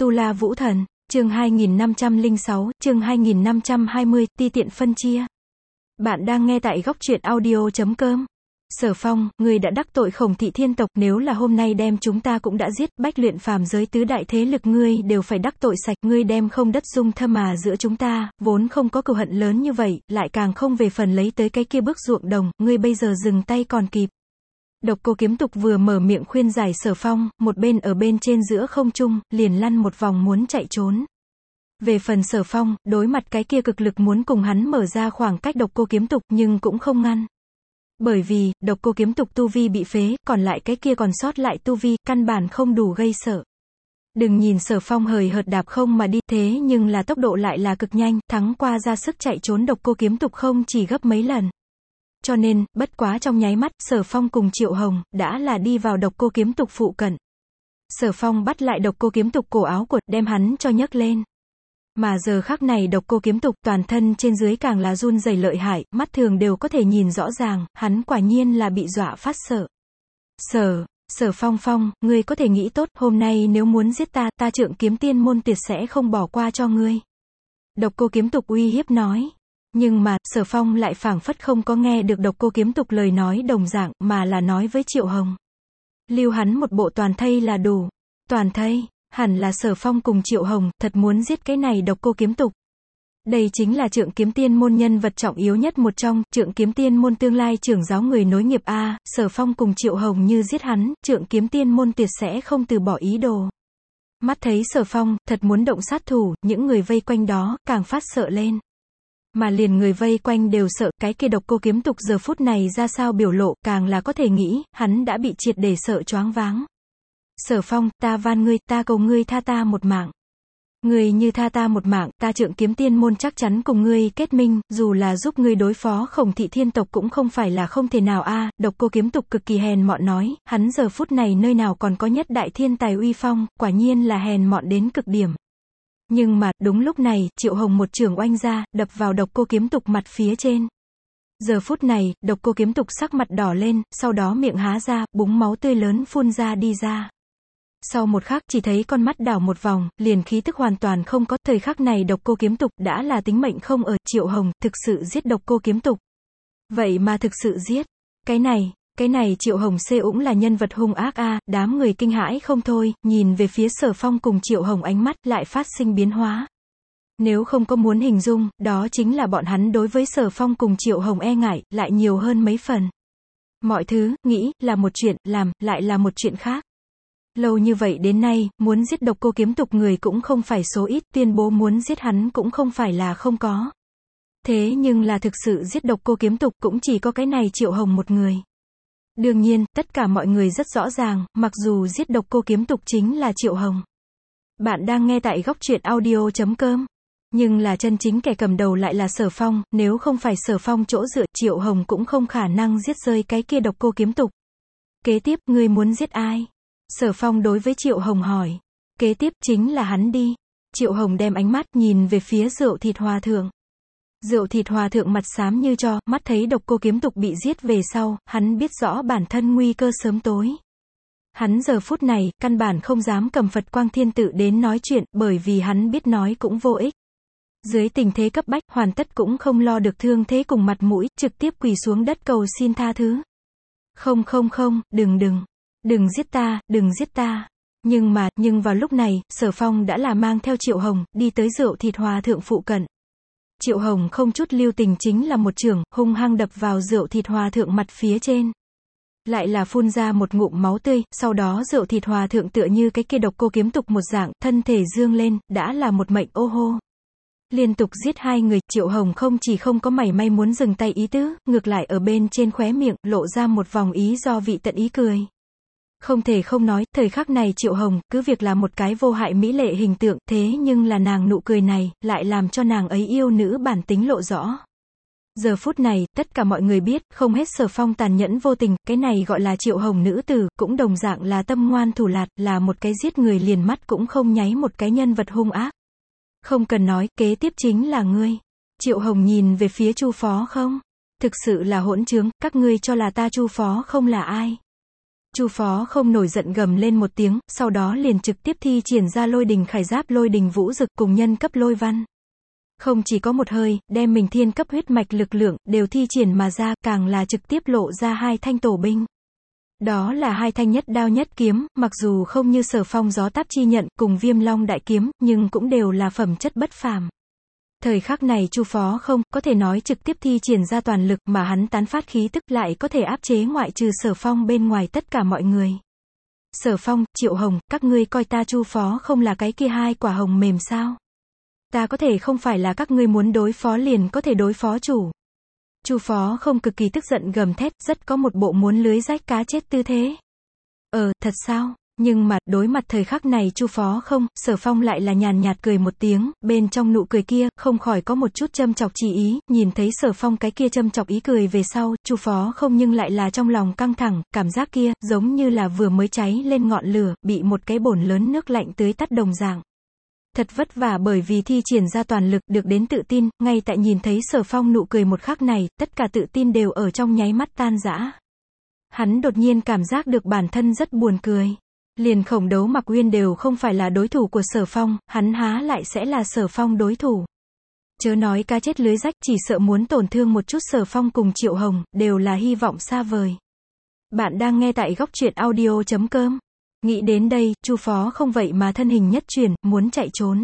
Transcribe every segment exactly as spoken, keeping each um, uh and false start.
Tu La Vũ Thần, chương hai nghìn năm trăm lẻ sáu, chương hai nghìn năm trăm hai mươi, ti tiện phân chia. Bạn đang nghe tại góc truyện audio chấm com. Sở Phong, ngươi đã đắc tội Khổng Thị thiên tộc, nếu là hôm nay đem chúng ta cũng đã giết, bách luyện phàm giới tứ đại thế lực ngươi đều phải đắc tội sạch, ngươi đem không đất dung thâm mà giữa chúng ta, vốn không có cừu hận lớn như vậy, lại càng không về phần lấy tới cái kia bước ruộng đồng, ngươi bây giờ dừng tay còn kịp. Độc Cô Kiếm Tục vừa mở miệng khuyên giải Sở Phong, một bên ở bên trên giữa không trung, liền lăn một vòng muốn chạy trốn. Về phần Sở Phong, đối mặt cái kia cực lực muốn cùng hắn mở ra khoảng cách Độc Cô Kiếm Tục nhưng cũng không ngăn. Bởi vì, Độc Cô Kiếm Tục tu vi bị phế, còn lại cái kia còn sót lại tu vi, căn bản không đủ gây sợ. Đừng nhìn Sở Phong hời hợt đạp không mà đi, thế nhưng là tốc độ lại là cực nhanh, thắng qua ra sức chạy trốn Độc Cô Kiếm Tục không chỉ gấp mấy lần. Cho nên, bất quá trong nháy mắt, Sở Phong cùng Triệu Hồng, đã là đi vào Độc Cô Kiếm Tục phụ cận. Sở Phong bắt lại Độc Cô Kiếm Tục cổ áo quật, đem hắn cho nhấc lên. Mà giờ khắc này Độc Cô Kiếm Tục toàn thân trên dưới càng là run rẩy lợi hại, mắt thường đều có thể nhìn rõ ràng, hắn quả nhiên là bị dọa phát sợ. Sở, Sở Phong Phong, ngươi có thể nghĩ tốt, hôm nay nếu muốn giết ta, ta Trượng Kiếm Tiên môn tuyệt sẽ không bỏ qua cho ngươi. Độc Cô Kiếm Tục uy hiếp nói. Nhưng mà, Sở Phong lại phảng phất không có nghe được Độc Cô Kiếm Tục lời nói đồng dạng, mà là nói với Triệu Hồng. Lưu hắn một bộ toàn thây là đủ. Toàn thây, hẳn là Sở Phong cùng Triệu Hồng, thật muốn giết cái này Độc Cô Kiếm Tục. Đây chính là Trượng Kiếm Tiên môn nhân vật trọng yếu nhất một trong, Trượng Kiếm Tiên môn tương lai trưởng giáo người nối nghiệp A, Sở Phong cùng Triệu Hồng như giết hắn, Trượng Kiếm Tiên môn tuyệt sẽ không từ bỏ ý đồ. Mắt thấy Sở Phong, thật muốn động sát thủ, những người vây quanh đó, càng phát sợ lên. Mà liền người vây quanh đều sợ, cái kia Độc Cô Kiếm Tục giờ phút này ra sao biểu lộ, càng là có thể nghĩ, hắn đã bị triệt để sợ choáng váng. Sở Phong, ta van ngươi, ta cầu ngươi tha ta một mạng. Ngươi như tha ta một mạng, ta Trượng Kiếm Tiên môn chắc chắn cùng ngươi kết minh, dù là giúp ngươi đối phó Khổng Thị thiên tộc cũng không phải là không thể nào a. À, Độc Cô Kiếm Tục cực kỳ hèn mọn nói, hắn giờ phút này nơi nào còn có nhất đại thiên tài uy phong, quả nhiên là hèn mọn đến cực điểm. Nhưng mà, đúng lúc này, Triệu Hồng một chưởng oanh ra, đập vào Độc Cô Kiếm Tục mặt phía trên. Giờ phút này, Độc Cô Kiếm Tục sắc mặt đỏ lên, sau đó miệng há ra, búng máu tươi lớn phun ra đi ra. Sau một khắc, chỉ thấy con mắt đảo một vòng, liền khí tức hoàn toàn không có, thời khắc này Độc Cô Kiếm Tục đã là tính mệnh không ở, Triệu Hồng, thực sự giết Độc Cô Kiếm Tục. Vậy mà thực sự giết. Cái này, cái này Triệu Hồng xê ũng là nhân vật hung ác a, à, đám người kinh hãi không thôi, nhìn về phía Sở Phong cùng Triệu Hồng ánh mắt lại phát sinh biến hóa. Nếu không có muốn hình dung, đó chính là bọn hắn đối với Sở Phong cùng Triệu Hồng e ngại, lại nhiều hơn mấy phần. Mọi thứ, nghĩ, là một chuyện, làm, lại là một chuyện khác. Lâu như vậy đến nay, muốn giết Độc Cô Kiếm Tục người cũng không phải số ít, tuyên bố muốn giết hắn cũng không phải là không có. Thế nhưng là thực sự giết Độc Cô Kiếm Tục cũng chỉ có cái này Triệu Hồng một người. Đương nhiên, tất cả mọi người rất rõ ràng, mặc dù giết Độc Cô Kiếm Tục chính là Triệu Hồng. Bạn đang nghe tại góc truyện audio chấm com. Nhưng là chân chính kẻ cầm đầu lại là Sở Phong, nếu không phải Sở Phong chỗ dựa, Triệu Hồng cũng không khả năng giết rơi cái kia Độc Cô Kiếm Tục. Kế tiếp, ngươi muốn giết ai? Sở Phong đối với Triệu Hồng hỏi. Kế tiếp chính là hắn đi. Triệu Hồng đem ánh mắt nhìn về phía Rượu Thịt Hòa Thượng. Rượu Thịt Hòa Thượng mặt xám như tro, mắt thấy Độc Cô Kiếm Tục bị giết về sau, hắn biết rõ bản thân nguy cơ sớm tối. Hắn giờ phút này, căn bản không dám cầm Phật Quang Thiên Tự đến nói chuyện, bởi vì hắn biết nói cũng vô ích. Dưới tình thế cấp bách, hoàn tất cũng không lo được thương thế cùng mặt mũi, trực tiếp quỳ xuống đất cầu xin tha thứ. Không không không, đừng đừng, đừng giết ta, đừng giết ta. Nhưng mà, nhưng vào lúc này, Sở Phong đã là mang theo Triệu Hồng, đi tới Rượu Thịt Hòa Thượng phụ cận. Triệu Hồng không chút lưu tình chính là một chưởng, hung hăng đập vào Rượu Thịt Hòa Thượng mặt phía trên. Lại là phun ra một ngụm máu tươi, sau đó Rượu Thịt Hòa Thượng tựa như cái kia Độc Cô Kiếm Tục một dạng, thân thể dương lên, đã là một mệnh ô hô. Liên tục giết hai người, Triệu Hồng không chỉ không có mảy may muốn dừng tay ý tứ, ngược lại ở bên trên khóe miệng, lộ ra một vòng ý do vị tận ý cười. Không thể không nói, thời khắc này Triệu Hồng, cứ việc là một cái vô hại mỹ lệ hình tượng, thế nhưng là nàng nụ cười này, lại làm cho nàng ấy yêu nữ bản tính lộ rõ. Giờ phút này, tất cả mọi người biết, không hết Sở Phong tàn nhẫn vô tình, cái này gọi là Triệu Hồng nữ tử, cũng đồng dạng là tâm ngoan thủ lạt, là một cái giết người liền mắt cũng không nháy một cái nhân vật hung ác. Không cần nói, kế tiếp chính là ngươi. Triệu Hồng nhìn về phía Chu Phó không? Thực sự là hỗn trướng, các ngươi cho là ta Chu Phó không là ai? Chu Phó Không nổi giận gầm lên một tiếng, sau đó liền trực tiếp thi triển ra lôi đình khải giáp lôi đình vũ dực cùng nhân cấp lôi văn. Không chỉ có một hơi, đem mình thiên cấp huyết mạch lực lượng, đều thi triển mà ra, càng là trực tiếp lộ ra hai thanh tổ binh. Đó là hai thanh nhất đao nhất kiếm, mặc dù không như Sở Phong gió táp chi nhận, cùng Viêm Long đại kiếm, nhưng cũng đều là phẩm chất bất phàm. Thời khắc này Chu Phó Không, có thể nói trực tiếp thi triển ra toàn lực, mà hắn tán phát khí tức lại có thể áp chế ngoại trừ Sở Phong bên ngoài tất cả mọi người. Sở Phong, Triệu Hồng, các ngươi coi ta Chu Phó Không là cái kia hai quả hồng mềm sao? Ta có thể không phải là các ngươi muốn đối phó liền có thể đối phó chủ. Chu Phó Không cực kỳ tức giận gầm thét, rất có một bộ muốn lưới rách cá chết tư thế. Ờ, thật sao? Nhưng mà, đối mặt thời khắc này Chu Phó Không, Sở Phong lại là nhàn nhạt cười một tiếng, bên trong nụ cười kia, không khỏi có một chút châm chọc chỉ ý, nhìn thấy Sở Phong cái kia châm chọc ý cười về sau, Chu Phó Không nhưng lại là trong lòng căng thẳng, cảm giác kia, giống như là vừa mới cháy lên ngọn lửa, bị một cái bồn lớn nước lạnh tưới tắt đồng dạng. Thật vất vả bởi vì thi triển ra toàn lực được đến tự tin, ngay tại nhìn thấy Sở Phong nụ cười một khắc này, tất cả tự tin đều ở trong nháy mắt tan rã. Hắn đột nhiên cảm giác được bản thân rất buồn cười. Liền Khổng Đấu Mặc Uyên đều không phải là đối thủ của Sở Phong, hắn há lại sẽ là Sở Phong đối thủ. Chớ nói cá chết lưới rách, chỉ sợ muốn tổn thương một chút Sở Phong cùng Triệu Hồng, đều là hy vọng xa vời. Bạn đang nghe tại góc truyện audio chấm com. Nghĩ đến đây, Chu Phó Không vậy mà thân hình nhất chuyển, muốn chạy trốn.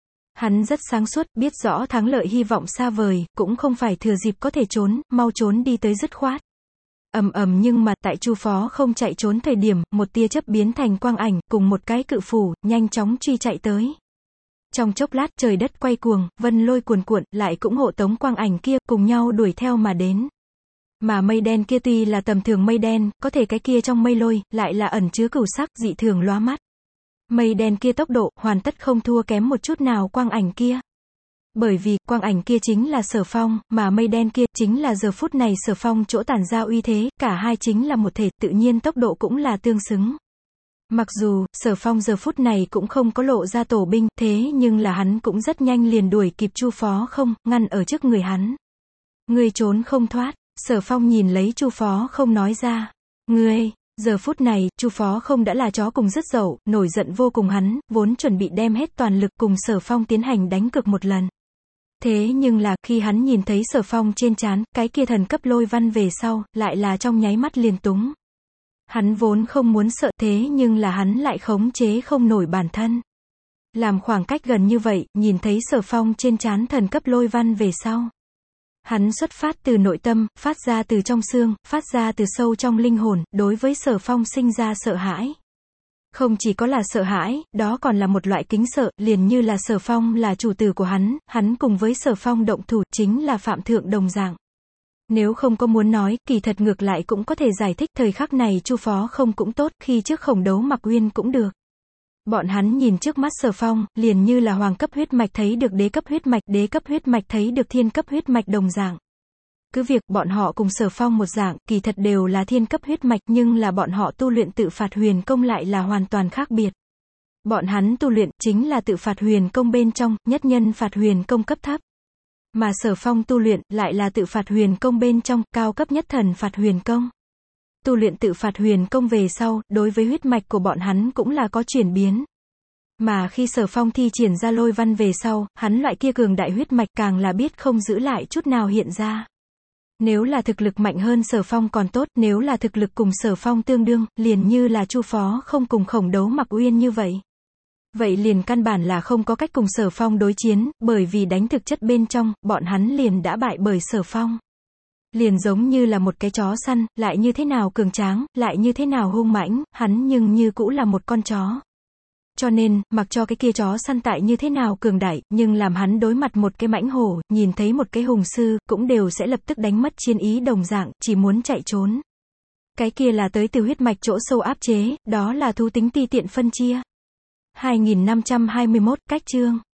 Hắn rất sáng suốt, biết rõ thắng lợi hy vọng xa vời, cũng không phải thừa dịp có thể trốn, mau trốn đi tới dứt khoát. Ầm ầm nhưng mà tại Chu Phó Không chạy trốn thời điểm, một tia chớp biến thành quang ảnh, cùng một cái cự phủ, nhanh chóng truy chạy tới. Trong chốc lát trời đất quay cuồng, vân lôi cuồn cuộn, lại cũng hộ tống quang ảnh kia, cùng nhau đuổi theo mà đến. Mà mây đen kia tuy là tầm thường mây đen, có thể cái kia trong mây lôi, lại là ẩn chứa cửu sắc, dị thường lóa mắt. Mây đen kia tốc độ, hoàn tất không thua kém một chút nào quang ảnh kia. Bởi vì, quang ảnh kia chính là Sở Phong, mà mây đen kia, chính là giờ phút này Sở Phong chỗ tản ra uy thế, cả hai chính là một thể, tự nhiên tốc độ cũng là tương xứng. Mặc dù, Sở Phong giờ phút này cũng không có lộ ra tổ binh, thế nhưng là hắn cũng rất nhanh liền đuổi kịp Chu Phó Không, ngăn ở trước người hắn. Ngươi trốn không thoát. Sở Phong nhìn lấy Chu Phó Không nói ra. Ngươi, giờ phút này, Chu Phó Không đã là chó cùng dứt dậu, nổi giận vô cùng hắn, vốn chuẩn bị đem hết toàn lực cùng Sở Phong tiến hành đánh cược một lần. Thế nhưng là, khi hắn nhìn thấy Sở Phong trên trán, cái kia thần cấp lôi văn về sau, lại là trong nháy mắt liền túng. Hắn vốn không muốn sợ, thế nhưng là hắn lại khống chế không nổi bản thân. Làm khoảng cách gần như vậy, nhìn thấy Sở Phong trên trán thần cấp lôi văn về sau. Hắn xuất phát từ nội tâm, phát ra từ trong xương, phát ra từ sâu trong linh hồn, đối với Sở Phong sinh ra sợ hãi. Không chỉ có là sợ hãi, đó còn là một loại kính sợ, liền như là Sở Phong là chủ tử của hắn, hắn cùng với Sở Phong động thủ, chính là phạm thượng đồng dạng. Nếu không có muốn nói, kỳ thật ngược lại cũng có thể giải thích thời khắc này Chu Phó Không cũng tốt, khi trước Khổng Đấu Mặc Uyên cũng được. Bọn hắn nhìn trước mắt Sở Phong, liền như là hoàng cấp huyết mạch thấy được đế cấp huyết mạch, đế cấp huyết mạch thấy được thiên cấp huyết mạch đồng dạng. Cứ việc bọn họ cùng Sở Phong một dạng, kỳ thật đều là thiên cấp huyết mạch, nhưng là bọn họ tu luyện tự phạt huyền công lại là hoàn toàn khác biệt. Bọn hắn tu luyện chính là tự phạt huyền công bên trong, nhất nhân phạt huyền công cấp thấp. Mà Sở Phong tu luyện lại là tự phạt huyền công bên trong, cao cấp nhất thần phạt huyền công. Tu luyện tự phạt huyền công về sau, đối với huyết mạch của bọn hắn cũng là có chuyển biến. Mà khi Sở Phong thi triển ra lôi văn về sau, hắn loại kia cường đại huyết mạch càng là biết không giữ lại chút nào hiện ra. Nếu là thực lực mạnh hơn Sở Phong còn tốt, nếu là thực lực cùng Sở Phong tương đương, liền như là Chu Phó Không cùng Khổng Đấu Mặc Uyên như vậy. Vậy liền căn bản là không có cách cùng Sở Phong đối chiến, bởi vì đánh thực chất bên trong, bọn hắn liền đã bại bởi Sở Phong. Liền giống như là một cái chó săn, lại như thế nào cường tráng, lại như thế nào hung mãnh, hắn nhưng như cũ là một con chó. Cho nên, mặc cho cái kia chó săn tại như thế nào cường đại, nhưng làm hắn đối mặt một cái mãnh hổ, nhìn thấy một cái hùng sư, cũng đều sẽ lập tức đánh mất chiến ý đồng dạng, chỉ muốn chạy trốn. Cái kia là tới từ huyết mạch chỗ sâu áp chế, đó là thú tính ti tiện phân chia. hai nghìn năm trăm hai mươi mốt, cách chương.